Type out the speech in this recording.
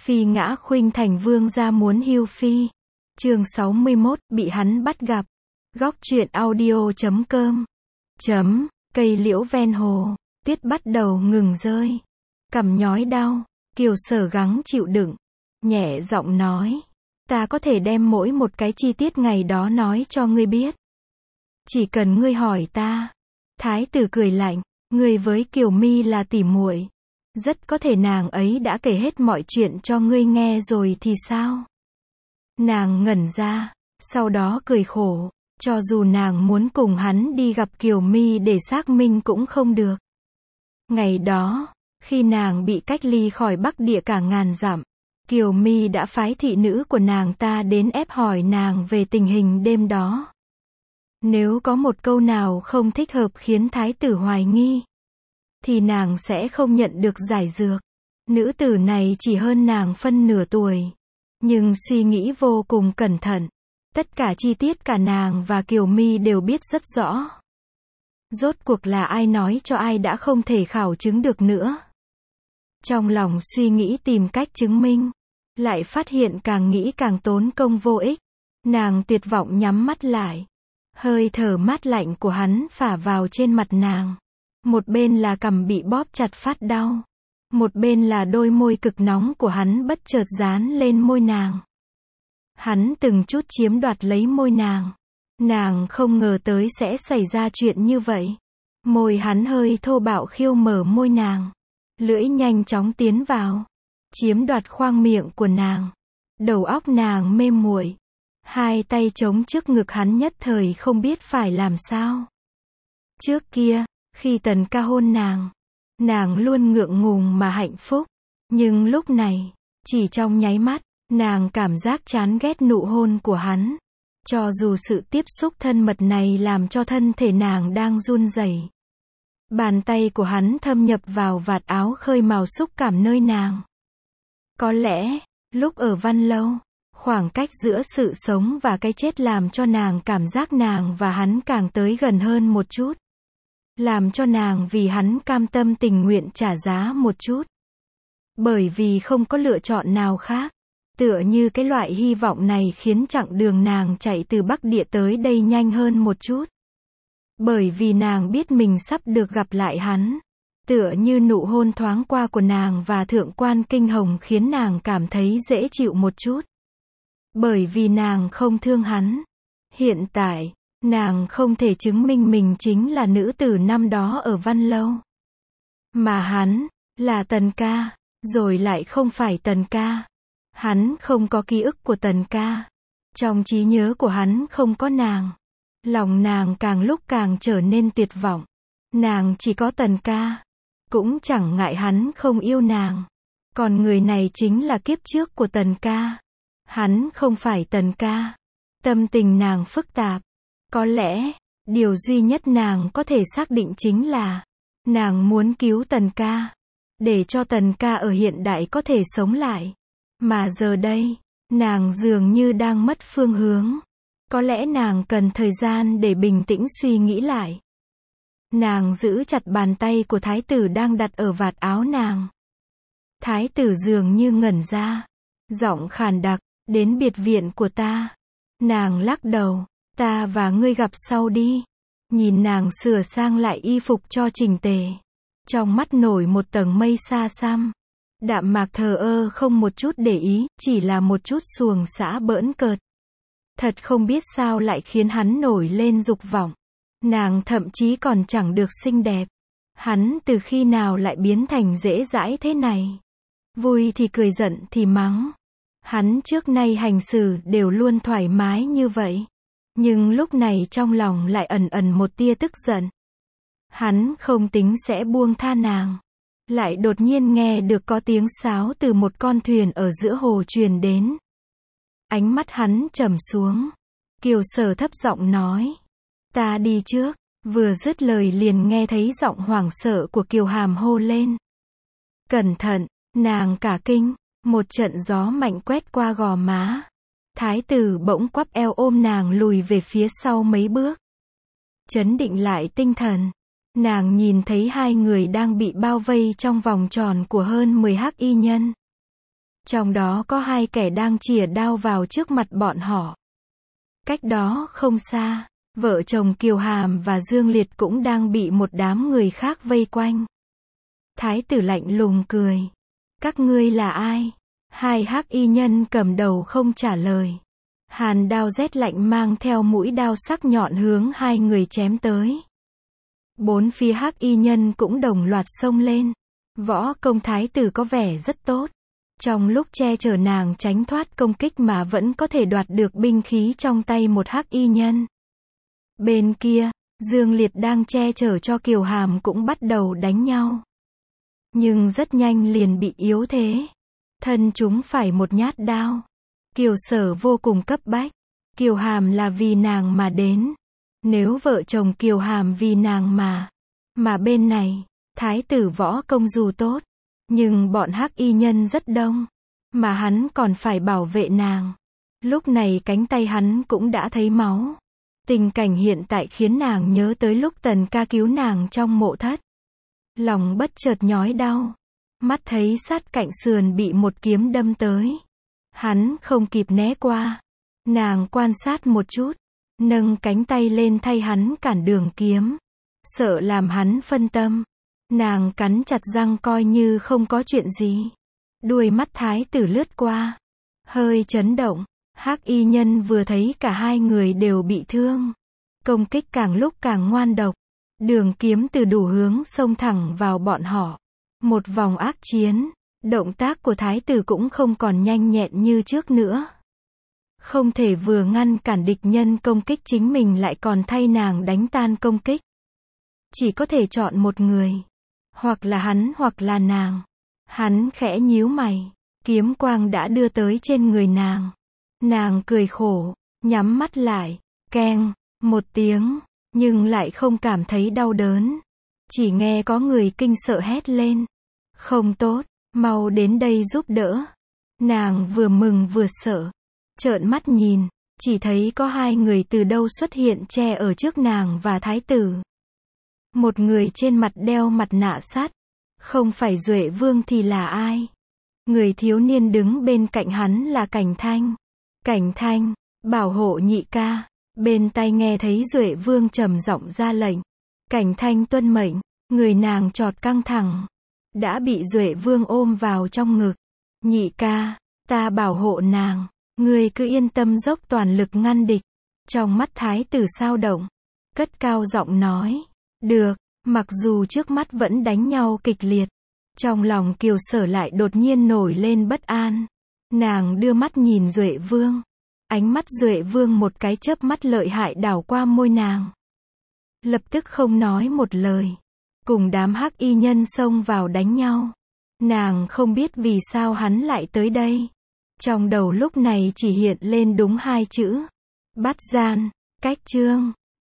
Phi ngã khuynh thành vương gia muốn hưu phi. Chương 61, bị hắn bắt gặp. Góc truyện audio.com. Cây liễu ven hồ, tuyết bắt đầu ngừng rơi. Cằm nhói đau, Kiều Sở gắng chịu đựng, nhẹ giọng nói, ta có thể đem mỗi một cái chi tiết ngày đó nói cho ngươi biết. Chỉ cần ngươi hỏi ta. Thái tử cười lạnh, ngươi với Kiều Mi là tỉ muội, rất có thể nàng ấy đã kể hết mọi chuyện cho ngươi nghe rồi thì sao? Nàng ngẩn ra, sau đó cười khổ, cho dù nàng muốn cùng hắn đi gặp Kiều Mi để xác minh cũng không được. Ngày đó, khi nàng bị cách ly khỏi Bắc Địa cả ngàn dặm, Kiều Mi đã phái thị nữ của nàng ta đến ép hỏi nàng về tình hình đêm đó. Nếu có một câu nào không thích hợp khiến thái tử hoài nghi, thì nàng sẽ không nhận được giải dược. Nữ tử này chỉ hơn nàng phân nửa tuổi, nhưng suy nghĩ vô cùng cẩn thận. Tất cả chi tiết cả nàng và Kiều Mi đều biết rất rõ. Rốt cuộc là ai nói cho ai đã không thể khảo chứng được nữa. Trong lòng suy nghĩ tìm cách chứng minh, lại phát hiện càng nghĩ càng tốn công vô ích. Nàng tuyệt vọng nhắm mắt lại. Hơi thở mát lạnh của hắn phả vào trên mặt nàng. Một bên là cằm bị bóp chặt phát đau. Một bên là đôi môi cực nóng của hắn bất chợt dán lên môi nàng. Hắn từng chút chiếm đoạt lấy môi nàng. Nàng không ngờ tới sẽ xảy ra chuyện như vậy. Môi hắn hơi thô bạo khiêu mở môi nàng. Lưỡi nhanh chóng tiến vào, chiếm đoạt khoang miệng của nàng. Đầu óc nàng mê muội. Hai tay chống trước ngực hắn nhất thời không biết phải làm sao. Trước kia, khi Tần Ca hôn nàng luôn ngượng ngùng mà hạnh phúc. Nhưng lúc này, chỉ trong nháy mắt, nàng cảm giác chán ghét nụ hôn của hắn. Cho dù sự tiếp xúc thân mật này làm cho thân thể nàng đang run rẩy. Bàn tay của hắn thâm nhập vào vạt áo khơi mào xúc cảm nơi nàng. Có lẽ, lúc ở Văn Lâu, khoảng cách giữa sự sống và cái chết làm cho nàng cảm giác nàng và hắn càng tới gần hơn một chút. Làm cho nàng vì hắn cam tâm tình nguyện trả giá một chút. Bởi vì không có lựa chọn nào khác. Tựa như cái loại hy vọng này khiến chặng đường nàng chạy từ Bắc Địa tới đây nhanh hơn một chút. Bởi vì nàng biết mình sắp được gặp lại hắn. Tựa như nụ hôn thoáng qua của nàng và thượng quan kinh hồng khiến nàng cảm thấy dễ chịu một chút. Bởi vì nàng không thương hắn. Hiện tại, nàng không thể chứng minh mình chính là nữ tử năm đó ở Văn Lâu. Mà hắn, là Tần Ca, rồi lại không phải Tần Ca. Hắn không có ký ức của Tần Ca. Trong trí nhớ của hắn không có nàng. Lòng nàng càng lúc càng trở nên tuyệt vọng. Nàng chỉ có Tần Ca. Cũng chẳng ngại hắn không yêu nàng. Còn người này chính là kiếp trước của Tần Ca. Hắn không phải Tần Ca. Tâm tình nàng phức tạp. Có lẽ, điều duy nhất nàng có thể xác định chính là nàng muốn cứu Tần Ca. Để cho Tần Ca ở hiện đại có thể sống lại. Mà giờ đây, nàng dường như đang mất phương hướng. Có lẽ nàng cần thời gian để bình tĩnh suy nghĩ lại. Nàng giữ chặt bàn tay của thái tử đang đặt ở vạt áo nàng. Thái tử dường như ngẩn ra. Giọng khàn đặc, đến biệt viện của ta. Nàng lắc đầu, ta và ngươi gặp sau đi. Nhìn nàng sửa sang lại y phục cho chỉnh tề. Trong mắt nổi một tầng mây xa xăm. Đạm mạc thờ ơ không một chút để ý, chỉ là một chút xuồng xã bỡn cợt. Thật không biết sao lại khiến hắn nổi lên dục vọng. Nàng thậm chí còn chẳng được xinh đẹp. Hắn từ khi nào lại biến thành dễ dãi thế này? Vui thì cười giận thì mắng. Hắn trước nay hành xử đều luôn thoải mái như vậy. Nhưng lúc này trong lòng lại ẩn ẩn một tia tức giận. Hắn không tính sẽ buông tha nàng. Lại đột nhiên nghe được có tiếng sáo từ một con thuyền ở giữa hồ truyền đến. Ánh mắt hắn trầm xuống. Kiều Sở thấp giọng nói. Ta đi trước. Vừa dứt lời liền nghe thấy giọng hoảng sợ của Kiều Hàm hô lên. Cẩn thận, nàng cả kinh. Một trận gió mạnh quét qua gò má. Thái tử bỗng quắp eo ôm nàng lùi về phía sau mấy bước. Trấn định lại tinh thần. Nàng nhìn thấy hai người đang bị bao vây trong vòng tròn của hơn 10 hắc y nhân. Trong đó có hai kẻ đang chìa đao vào trước mặt bọn họ. Cách đó không xa, vợ chồng Kiều Hàm và Dương Liệt cũng đang bị một đám người khác vây quanh. Thái tử lạnh lùng cười. Các ngươi là ai? Hai hắc y nhân cầm đầu không trả lời. Hàn đao rét lạnh mang theo mũi đao sắc nhọn hướng hai người chém tới. Bốn phía hắc y nhân cũng đồng loạt xông lên. Võ công thái tử có vẻ rất tốt. Trong lúc che chở nàng tránh thoát công kích mà vẫn có thể đoạt được binh khí trong tay một hắc y nhân. Bên kia, Dương Liệt đang che chở cho Kiều Hàm cũng bắt đầu đánh nhau. Nhưng rất nhanh liền bị yếu thế. Thân chúng phải một nhát đao. Kiều Sở vô cùng cấp bách. Kiều Hàm là vì nàng mà đến. Nếu vợ chồng Kiều Hàm vì nàng mà bên này, thái tử võ công dù tốt, nhưng bọn hắc y nhân rất đông, mà hắn còn phải bảo vệ nàng. Lúc này cánh tay hắn cũng đã thấy máu. Tình cảnh hiện tại khiến nàng nhớ tới lúc Tần Ca cứu nàng trong mộ thất. Lòng bất chợt nhói đau. Mắt thấy sát cạnh sườn bị một kiếm đâm tới. Hắn không kịp né qua. Nàng quan sát một chút, nâng cánh tay lên thay hắn cản đường kiếm. Sợ làm hắn phân tâm. Nàng cắn chặt răng coi như không có chuyện gì. Đuôi mắt thái tử lướt qua. Hơi chấn động. Hắc y nhân vừa thấy cả hai người đều bị thương. Công kích càng lúc càng ngoan độc. Đường kiếm từ đủ hướng xông thẳng vào bọn họ. Một vòng ác chiến. Động tác của thái tử cũng không còn nhanh nhẹn như trước nữa. Không thể vừa ngăn cản địch nhân công kích chính mình lại còn thay nàng đánh tan công kích. Chỉ có thể chọn một người. Hoặc là hắn hoặc là nàng. Hắn khẽ nhíu mày. Kiếm quang đã đưa tới trên người nàng. Nàng cười khổ, nhắm mắt lại. Keng, một tiếng, nhưng lại không cảm thấy đau đớn. Chỉ nghe có người kinh sợ hét lên. Không tốt, mau đến đây giúp đỡ. Nàng vừa mừng vừa sợ. Trợn mắt nhìn, chỉ thấy có hai người từ đâu xuất hiện che ở trước nàng và thái tử. Một người trên mặt đeo mặt nạ sắt. Không phải Duệ Vương thì là ai? Người thiếu niên đứng bên cạnh hắn là Cảnh Thanh. Cảnh Thanh, bảo hộ nhị ca. Bên tai nghe thấy Duệ Vương trầm giọng ra lệnh. Cảnh Thanh tuân mệnh, người nàng chọt căng thẳng. Đã bị Duệ Vương ôm vào trong ngực. Nhị ca, ta bảo hộ nàng. Ngươi cứ yên tâm dốc toàn lực ngăn địch. Trong mắt thái tử sao động. Cất cao giọng nói. Được, mặc dù trước mắt vẫn đánh nhau kịch liệt. Trong lòng Kiều Sở lại đột nhiên nổi lên bất an. Nàng đưa mắt nhìn Duệ Vương. Ánh mắt Duệ Vương một cái chớp mắt lợi hại đảo qua môi nàng. Lập tức không nói một lời. Cùng đám hắc y nhân xông vào đánh nhau. Nàng không biết vì sao hắn lại tới đây. Trong đầu lúc này chỉ hiện lên đúng hai chữ. Bắt gian, cách chương.